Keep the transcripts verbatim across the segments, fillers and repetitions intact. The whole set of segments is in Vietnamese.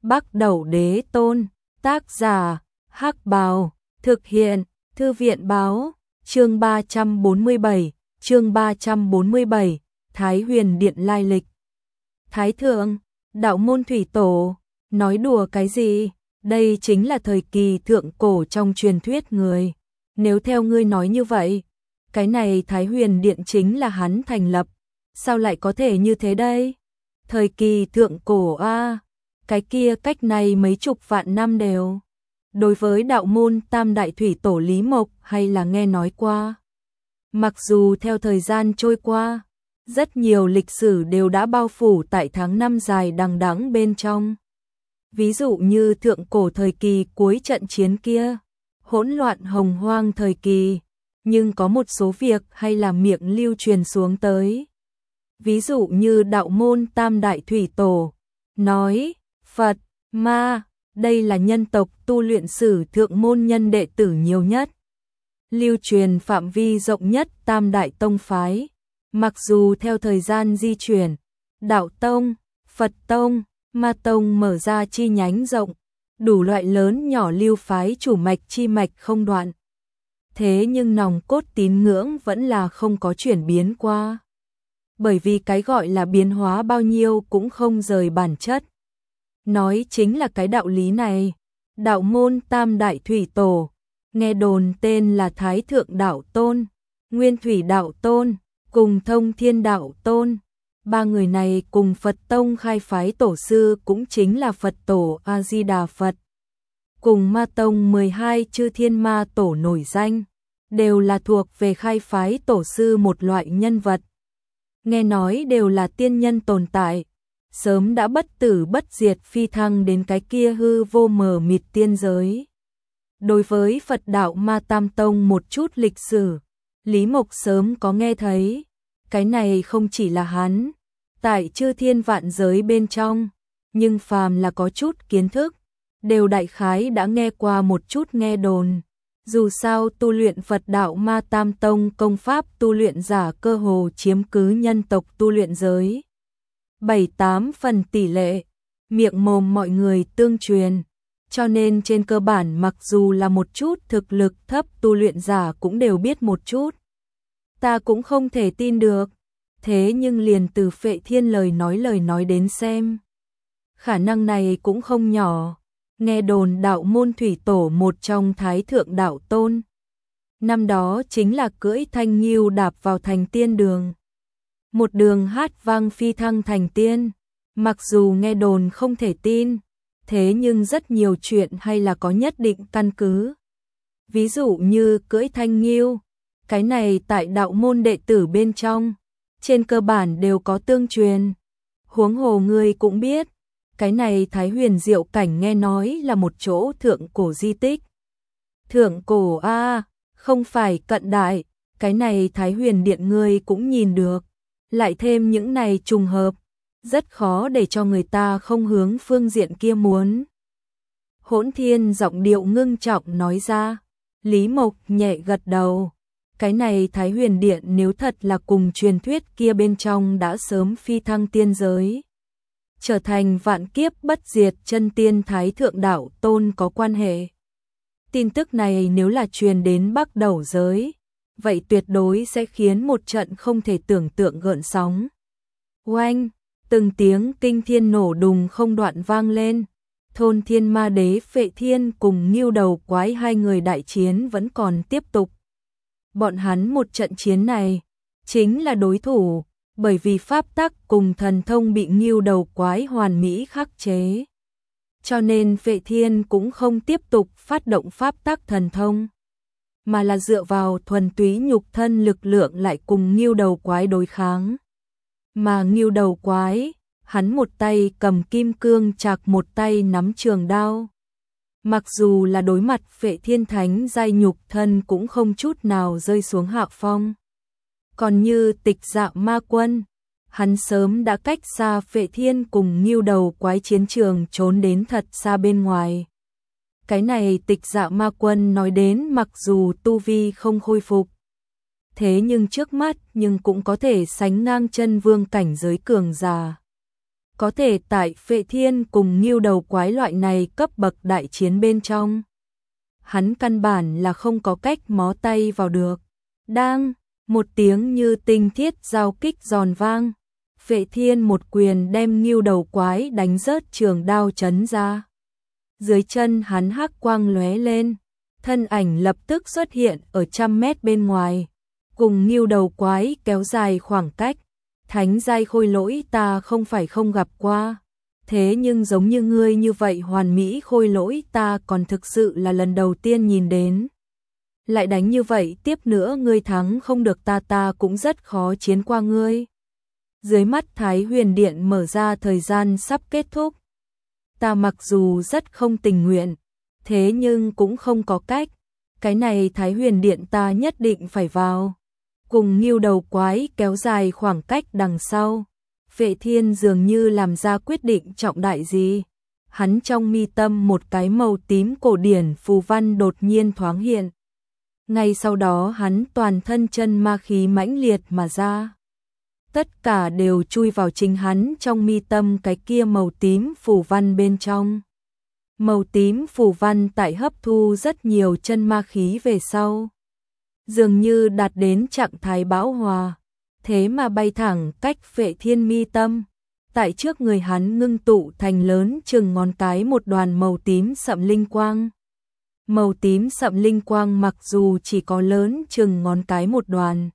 Bắc Đẩu Đế Tôn, tác giả, Hắc Bào, thực hiện, Thư viện báo, chương ba trăm bốn mươi bảy, chương ba trăm bốn mươi bảy, Thái Huyền Điện lai lịch. Thái thượng, đạo môn thủy tổ, nói đùa cái gì? Đây chính là thời kỳ thượng cổ trong truyền thuyết người. Nếu theo ngươi nói như vậy, cái này Thái Huyền Điện chính là hắn thành lập, sao lại có thể như thế đây? Thời kỳ thượng cổ a, à, cái kia cách này mấy chục vạn năm đều. Đối với đạo môn Tam Đại Thủy Tổ Lý Mộc hay là nghe nói qua. Mặc dù theo thời gian trôi qua, rất nhiều lịch sử đều đã bao phủ tại tháng năm dài đằng đẵng bên trong. Ví dụ như thượng cổ thời kỳ cuối trận chiến kia, hỗn loạn hồng hoang thời kỳ, nhưng có một số việc hay là miệng lưu truyền xuống tới. Ví dụ như đạo môn Tam Đại Thủy Tổ, nói, Phật, Ma, đây là nhân tộc tu luyện sử thượng môn nhân đệ tử nhiều nhất. Lưu truyền phạm vi rộng nhất Tam Đại Tông Phái. Mặc dù theo thời gian di chuyển, Đạo Tông, Phật Tông, Ma Tông mở ra chi nhánh rộng, đủ loại lớn nhỏ lưu phái chủ mạch chi mạch không đoạn. Thế nhưng nòng cốt tín ngưỡng vẫn là không có chuyển biến qua. Bởi vì cái gọi là biến hóa bao nhiêu cũng không rời bản chất. Nói chính là cái đạo lý này. Đạo môn Tam Đại Thủy Tổ, nghe đồn tên là Thái Thượng Đạo Tôn, Nguyên Thủy Đạo Tôn, cùng Thông Thiên Đạo Tôn. Ba người này cùng Phật Tông khai phái tổ sư cũng chính là Phật Tổ A-di-đà Phật. Cùng Ma Tông mười hai chư thiên ma tổ nổi danh, đều là thuộc về khai phái tổ sư một loại nhân vật. Nghe nói đều là tiên nhân tồn tại, sớm đã bất tử bất diệt phi thăng đến cái kia hư vô mờ mịt tiên giới. Đối với Phật đạo Ma Tam Tông một chút lịch sử, Lý Mộc sớm có nghe thấy. Cái này không chỉ là hắn, tại chư thiên vạn giới bên trong, nhưng phàm là có chút kiến thức, đều đại khái đã nghe qua một chút nghe đồn. Dù sao tu luyện Phật đạo Ma Tam Tông công pháp tu luyện giả cơ hồ chiếm cứ nhân tộc tu luyện giới. bảy tám phần tỷ lệ, miệng mồm mọi người tương truyền, cho nên trên cơ bản mặc dù là một chút thực lực thấp tu luyện giả cũng đều biết một chút. Ta cũng không thể tin được, thế nhưng liền từ Phệ Thiên lời nói lời nói đến xem. Khả năng này cũng không nhỏ, nghe đồn đạo môn thủy tổ một trong Thái Thượng Đạo Tôn. Năm đó chính là cưỡi thanh nghiêu đạp vào thành tiên đường. Một đường hát vang phi thăng thành tiên, mặc dù nghe đồn không thể tin, thế nhưng rất nhiều chuyện hay là có nhất định căn cứ. Ví dụ như cưỡi thanh nghiêu, cái này tại đạo môn đệ tử bên trong, trên cơ bản đều có tương truyền. Huống hồ ngươi cũng biết, cái này Thái Huyền Diệu Cảnh nghe nói là một chỗ thượng cổ di tích. Thượng cổ a, à, không phải cận đại, cái này Thái Huyền Điện ngươi cũng nhìn được. Lại thêm những này trùng hợp, rất khó để cho người ta không hướng phương diện kia muốn. Hỗn Thiên giọng điệu ngưng trọng nói ra. Lý Mộc nhẹ gật đầu. Cái này Thái Huyền Điện nếu thật là cùng truyền thuyết kia bên trong đã sớm phi thăng tiên giới, trở thành vạn kiếp bất diệt chân tiên Thái Thượng Đạo Tôn có quan hệ. Tin tức này nếu là truyền đến Bắc Đẩu giới, vậy tuyệt đối sẽ khiến một trận không thể tưởng tượng gợn sóng. Oanh, từng tiếng kinh thiên nổ đùng không đoạn vang lên. Thôn Thiên Ma Đế Phệ Thiên cùng Ngưu Đầu Quái hai người đại chiến vẫn còn tiếp tục. Bọn hắn một trận chiến này chính là đối thủ, bởi vì pháp tắc cùng thần thông bị Ngưu Đầu Quái hoàn mỹ khắc chế. Cho nên Phệ Thiên cũng không tiếp tục phát động pháp tắc thần thông, mà là dựa vào thuần túy nhục thân lực lượng lại cùng Ngưu Đầu Quái đối kháng. Mà Ngưu Đầu Quái, hắn một tay cầm kim cương trạc, một tay nắm trường đao. Mặc dù là đối mặt Phệ Thiên Thánh giai nhục thân cũng không chút nào rơi xuống hạ phong. Còn như Tịch Dạ Ma Quân, hắn sớm đã cách xa Phệ Thiên cùng Ngưu Đầu Quái chiến trường trốn đến thật xa bên ngoài. Cái này Tịch Dạ Ma Quân nói đến mặc dù tu vi không khôi phục, thế nhưng trước mắt nhưng cũng có thể sánh ngang chân vương cảnh giới cường giả. có thể tại Phệ Thiên cùng Ngưu Đầu Quái loại này cấp bậc đại chiến bên trong. Hắn căn bản là không có cách mó tay vào được. Đang, một tiếng như tinh thiết giao kích giòn vang. Phệ Thiên một quyền đem Ngưu Đầu Quái đánh rớt trường đao chấn ra. Dưới chân hắn hắc quang lóe lên, thân ảnh lập tức xuất hiện ở trăm mét bên ngoài, cùng Ngưu Đầu Quái kéo dài khoảng cách. Thánh giai khôi lỗi ta không phải không gặp qua, thế nhưng giống như ngươi như vậy hoàn mỹ khôi lỗi ta còn thực sự là lần đầu tiên nhìn đến. Lại đánh như vậy tiếp nữa ngươi thắng không được ta ta cũng rất khó chiến qua ngươi. Dưới mắt Thái Huyền Điện mở ra thời gian sắp kết thúc. Ta mặc dù rất không tình nguyện, thế nhưng cũng không có cách. Cái này Thái Huyền Điện ta nhất định phải vào. Cùng Ngưu Đầu Quái kéo dài khoảng cách đằng sau. Phệ Thiên dường như làm ra quyết định trọng đại gì. Hắn trong mi tâm một cái màu tím cổ điển phù văn đột nhiên thoáng hiện. Ngay sau đó hắn toàn thân chân ma khí mãnh liệt mà ra. Tất cả đều chui vào chính hắn trong mi tâm cái kia màu tím phù văn bên trong. Màu tím phù văn tại hấp thu rất nhiều chân ma khí về sau. Dường như đạt đến trạng thái bão hòa, thế mà bay thẳng cách Phệ Thiên mi tâm. Tại trước người hắn ngưng tụ thành lớn chừng ngón cái một đoàn màu tím sậm linh quang. Màu tím sậm linh quang mặc dù chỉ có lớn chừng ngón cái một đoàn,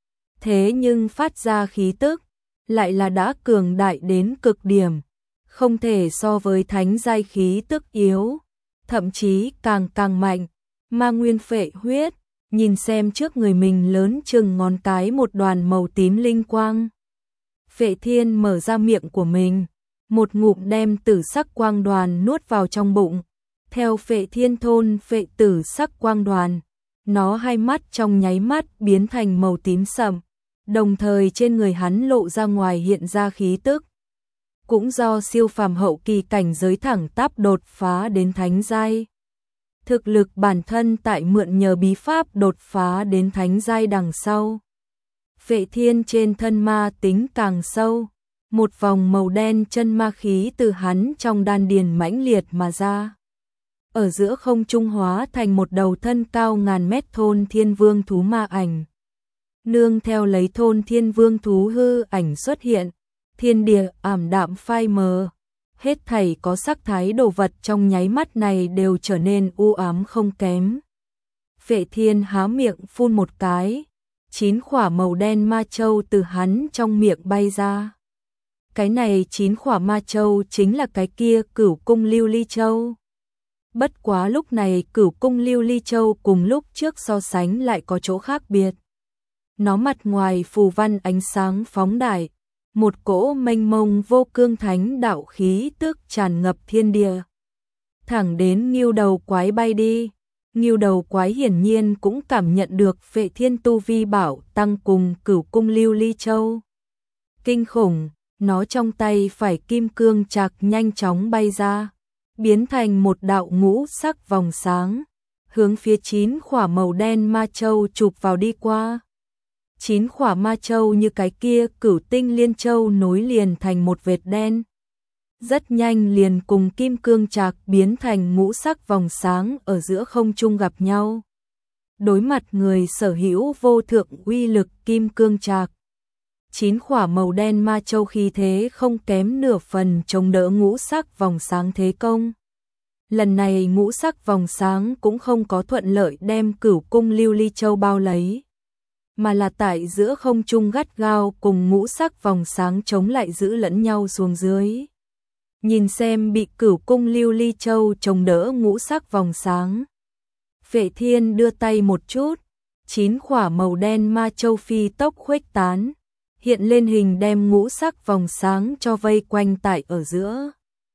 thế nhưng phát ra khí tức lại là đã cường đại đến cực điểm, không thể so với thánh giai khí tức yếu, thậm chí càng càng mạnh. Ma nguyên phệ huyết, nhìn xem trước người mình lớn chừng ngón cái một đoàn màu tím linh quang. Phệ Thiên mở ra miệng của mình, một ngụm đem tử sắc quang đoàn nuốt vào trong bụng. Theo Phệ Thiên thôn phệ tử sắc quang đoàn, nó hai mắt trong nháy mắt biến thành màu tím sậm, đồng thời trên người hắn lộ ra ngoài hiện ra khí tức. Cũng do siêu phàm hậu kỳ cảnh giới thẳng tắp đột phá đến thánh giai. Thực lực bản thân tại mượn nhờ bí pháp đột phá đến thánh giai đằng sau. Phệ Thiên trên thân ma tính càng sâu, một vòng màu đen chân ma khí từ hắn trong đan điền mãnh liệt mà ra. Ở giữa không trung hóa thành một đầu thân cao ngàn mét thôn thiên vương thú ma ảnh. Nương theo lấy thôn thiên vương thú hư ảnh xuất hiện, thiên địa ảm đạm phai mờ. Hết thảy có sắc thái đồ vật trong nháy mắt này đều trở nên u ám không kém. Phệ Thiên há miệng phun một cái, chín khỏa màu đen ma châu từ hắn trong miệng bay ra. Cái này chín khỏa ma châu chính là cái kia Cửu Cung Lưu Ly Châu. Bất quá lúc này Cửu Cung Lưu Ly Châu cùng lúc trước so sánh lại có chỗ khác biệt. Nó mặt ngoài phù văn ánh sáng phóng đại, một cỗ mênh mông vô cương thánh đạo khí tức tràn ngập thiên địa. Thẳng đến Ngưu Đầu Quái bay đi. Ngưu Đầu Quái hiển nhiên cũng cảm nhận được Phệ Thiên tu vi bảo tăng cùng Cửu Cung Lưu Ly Châu. Kinh khủng, nó trong tay phải kim cương trạc nhanh chóng bay ra, biến thành một đạo ngũ sắc vòng sáng, hướng phía chín khỏa màu đen ma châu chụp vào đi qua. Chín khỏa ma châu như cái kia Cửu Tinh Liên Châu nối liền thành một vệt đen. Rất nhanh liền cùng kim cương trạc biến thành ngũ sắc vòng sáng ở giữa không trung gặp nhau. Đối mặt người sở hữu vô thượng uy lực kim cương trạc. Chín khỏa màu đen ma châu khí thế không kém nửa phần chống đỡ ngũ sắc vòng sáng thế công. Lần này ngũ sắc vòng sáng cũng không có thuận lợi đem Cửu Cung Lưu Ly Châu bao lấy, mà là tại giữa không trung gắt gao cùng ngũ sắc vòng sáng chống lại giữ lẫn nhau xuống dưới. Nhìn xem bị Cửu Cung Lưu Ly Châu chống đỡ ngũ sắc vòng sáng. Phệ Thiên đưa tay một chút, chín khỏa màu đen ma châu phi tốc khuếch tán, hiện lên hình đem ngũ sắc vòng sáng cho vây quanh tại ở giữa.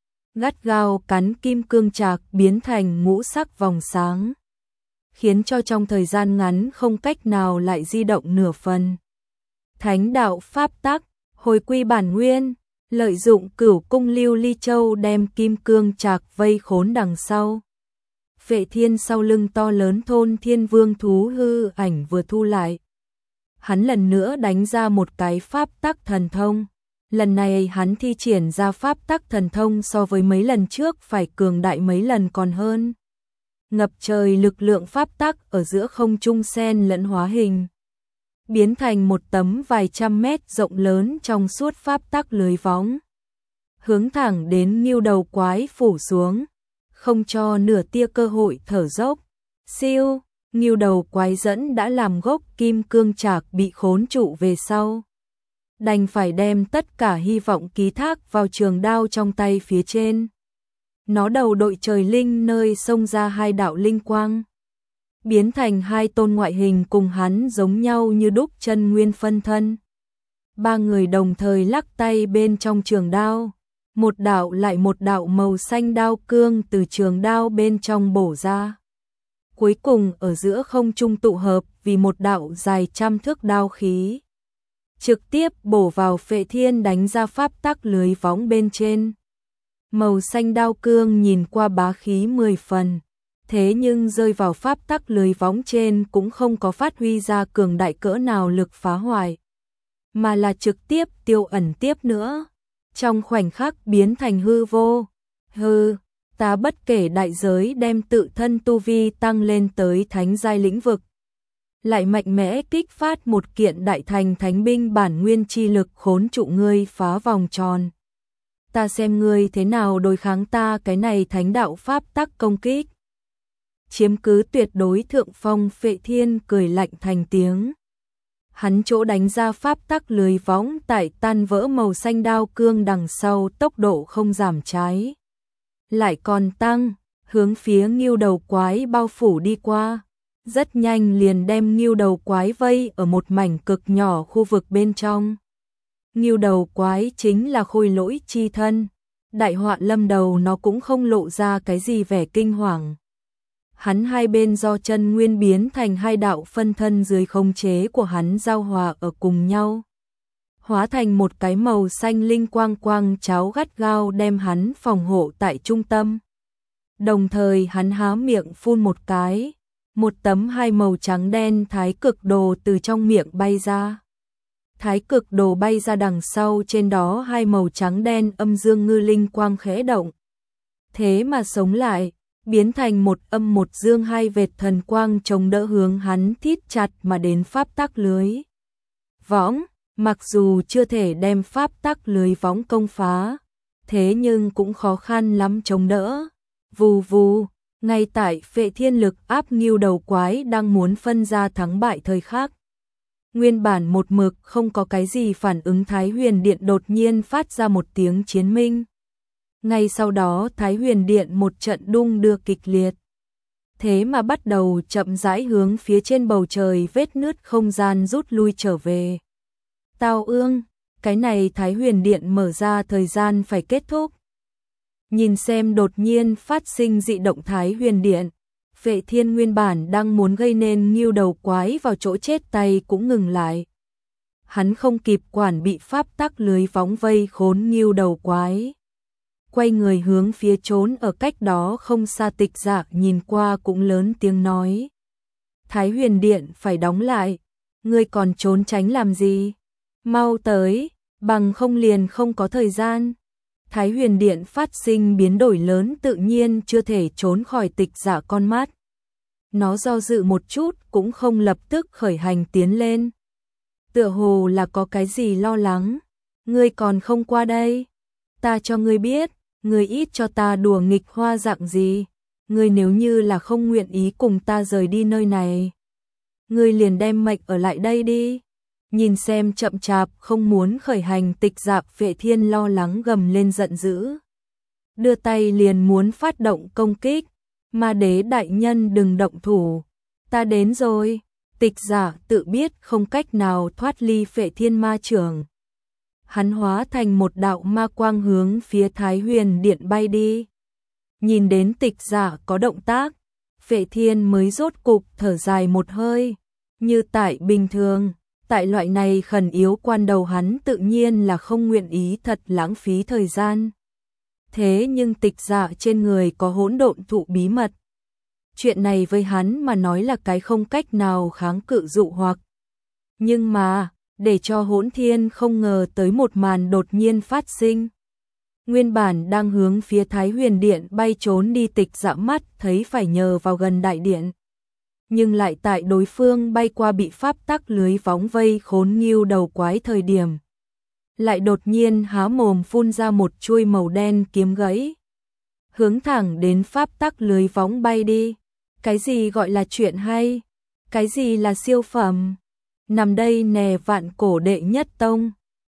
Gắt gao cắn kim cương trạc biến thành ngũ sắc vòng sáng, khiến cho trong thời gian ngắn không cách nào lại di động nửa phần. Thánh đạo pháp tắc, hồi quy bản nguyên, lợi dụng Cửu Cung Lưu Ly Châu đem kim cương trạc vây khốn đằng sau. Phệ Thiên sau lưng to lớn thôn thiên vương thú hư ảnh vừa thu lại. Hắn lần nữa đánh ra một cái pháp tắc thần thông, Lần này hắn thi triển ra pháp tắc thần thông so với mấy lần trước phải cường đại mấy lần còn hơn. Ngập trời lực lượng pháp tắc ở giữa không trung xen lẫn hóa hình, biến thành một tấm vài trăm mét rộng lớn trong suốt pháp tắc lưới võng, hướng thẳng đến Ngưu Đầu Quái phủ xuống, không cho nửa tia cơ hội thở dốc. Siêu, Ngưu Đầu Quái dẫn đã làm gốc kim cương trạc bị khốn trụ về sau, đành phải đem tất cả hy vọng ký thác vào trường đao trong tay phía trên. Nó đầu đội trời linh nơi xông ra hai đạo linh quang, biến thành hai tôn ngoại hình cùng hắn giống nhau như đúc chân nguyên phân thân. Ba người đồng thời lắc tay bên trong trường đao, một đạo lại một đạo màu xanh đao cương từ trường đao bên trong bổ ra. Cuối cùng ở giữa không trung tụ hợp vì một đạo dài trăm thước đao khí, trực tiếp bổ vào Phệ Thiên đánh ra pháp tắc lưới võng bên trên. Màu xanh đao cương nhìn qua bá khí mười phần, thế nhưng rơi vào pháp tắc lưới võng trên cũng không có phát huy ra cường đại cỡ nào lực phá hoại, mà là trực tiếp tiêu ẩn tiếp nữa, trong khoảnh khắc biến thành hư vô. Hư, ta bất kể đại giới đem tự thân tu vi tăng lên tới thánh giai lĩnh vực, lại mạnh mẽ kích phát một kiện đại thành thánh binh bản nguyên chi lực khốn trụ ngươi phá vòng tròn. Ta xem ngươi thế nào đối kháng ta cái này thánh đạo pháp tắc công kích. Chiếm cứ tuyệt đối thượng phong Phệ Thiên cười lạnh thành tiếng. Hắn chỗ đánh ra pháp tắc lưới võng tại tan vỡ màu xanh đao cương đằng sau tốc độ không giảm trái, lại còn tăng, hướng phía Ngưu Đầu Quái bao phủ đi qua. Rất nhanh liền đem Ngưu Đầu Quái vây ở một mảnh cực nhỏ khu vực bên trong. Ngưu Đầu Quái chính là khôi lỗi chi thân, đại họa lâm đầu nó cũng không lộ ra cái gì vẻ kinh hoàng. Hắn hai bên do chân nguyên biến thành hai đạo phân thân dưới khống chế của hắn giao hòa ở cùng nhau, hóa thành một cái màu xanh linh quang quang cháo gắt gao đem hắn phòng hộ tại trung tâm. Đồng thời hắn há miệng phun một cái, một tấm hai màu trắng đen thái cực đồ từ trong miệng bay ra. Thái cực đồ bay ra đằng sau, trên đó hai màu trắng đen âm dương ngư linh quang khẽ động, thế mà sống lại, biến thành một âm một dương hai vệt thần quang chống đỡ hướng hắn thít chặt mà đến pháp tắc lưới võng. Mặc dù chưa thể đem pháp tắc lưới võng công phá, thế nhưng cũng khó khăn lắm chống đỡ. Vù vù, ngay tại Phệ Thiên lực áp Ngưu Đầu Quái đang muốn phân ra thắng bại thời khắc, nguyên bản một mực không có cái gì phản ứng Thái Huyền Điện đột nhiên phát ra một tiếng chiến minh. Ngay sau đó Thái Huyền Điện một trận đung đưa kịch liệt, thế mà bắt đầu chậm rãi hướng phía trên bầu trời vết nứt không gian rút lui trở về. Tao ương, cái này Thái Huyền Điện mở ra thời gian phải kết thúc. Nhìn xem đột nhiên phát sinh dị động Thái Huyền Điện, Phệ Thiên nguyên bản đang muốn gây nên Ngưu Đầu Quái vào chỗ chết tay cũng ngừng lại. Hắn không kịp quản bị pháp tắc lưới võng vây khốn Ngưu Đầu Quái, quay người hướng phía trốn ở cách đó không xa Tịch Dạ nhìn qua cũng lớn tiếng nói: Thái Huyền Điện phải đóng lại, ngươi còn trốn tránh làm gì? Mau tới, bằng không liền không có thời gian. Thái Huyền Điện phát sinh biến đổi lớn tự nhiên chưa thể trốn khỏi Tịch Dạ con mắt. Nó do dự một chút cũng không lập tức khởi hành tiến lên. Tựa hồ là có cái gì lo lắng. Ngươi còn không qua đây? Ta cho ngươi biết, ngươi ít cho ta đùa nghịch hoa dạng gì. Ngươi nếu như là không nguyện ý cùng ta rời đi nơi này, ngươi liền đem mệnh ở lại đây đi. Nhìn xem chậm chạp không muốn khởi hành Tịch Dạ, Phệ Thiên lo lắng gầm lên giận dữ, đưa tay liền muốn phát động công kích. Ma Đế đại nhân đừng động thủ, ta đến rồi. Tịch Dạ tự biết không cách nào thoát ly Phệ Thiên ma trưởng, hắn hóa thành một đạo ma quang hướng phía Thái Huyền Điện bay đi. Nhìn đến Tịch Dạ có động tác, Phệ Thiên mới rốt cục thở dài một hơi. Như tại bình thường, tại loại này khẩn yếu quan đầu hắn tự nhiên là không nguyện ý thật lãng phí thời gian. Thế nhưng Tịch Dạ trên người có hỗn độn thụ bí mật. Chuyện này với hắn mà nói là cái không cách nào kháng cự dụ hoặc. Nhưng mà, để cho Hỗn Thiên không ngờ tới một màn đột nhiên phát sinh. Nguyên bản đang hướng phía Thái Huyền Điện bay trốn đi Tịch Dạ mắt thấy phải nhờ vào gần đại điện. Nhưng lại tại đối phương bay qua bị pháp tắc lưới võng vây khốn nghiêu đầu quái thời điểm. Lại đột nhiên há mồm phun ra một chuôi màu đen kiếm gãy. Hướng thẳng đến pháp tắc lưới võng bay đi. Cái gì gọi là chuyện hay? Cái gì là siêu phẩm? Nằm đây nè vạn cổ đệ nhất tông.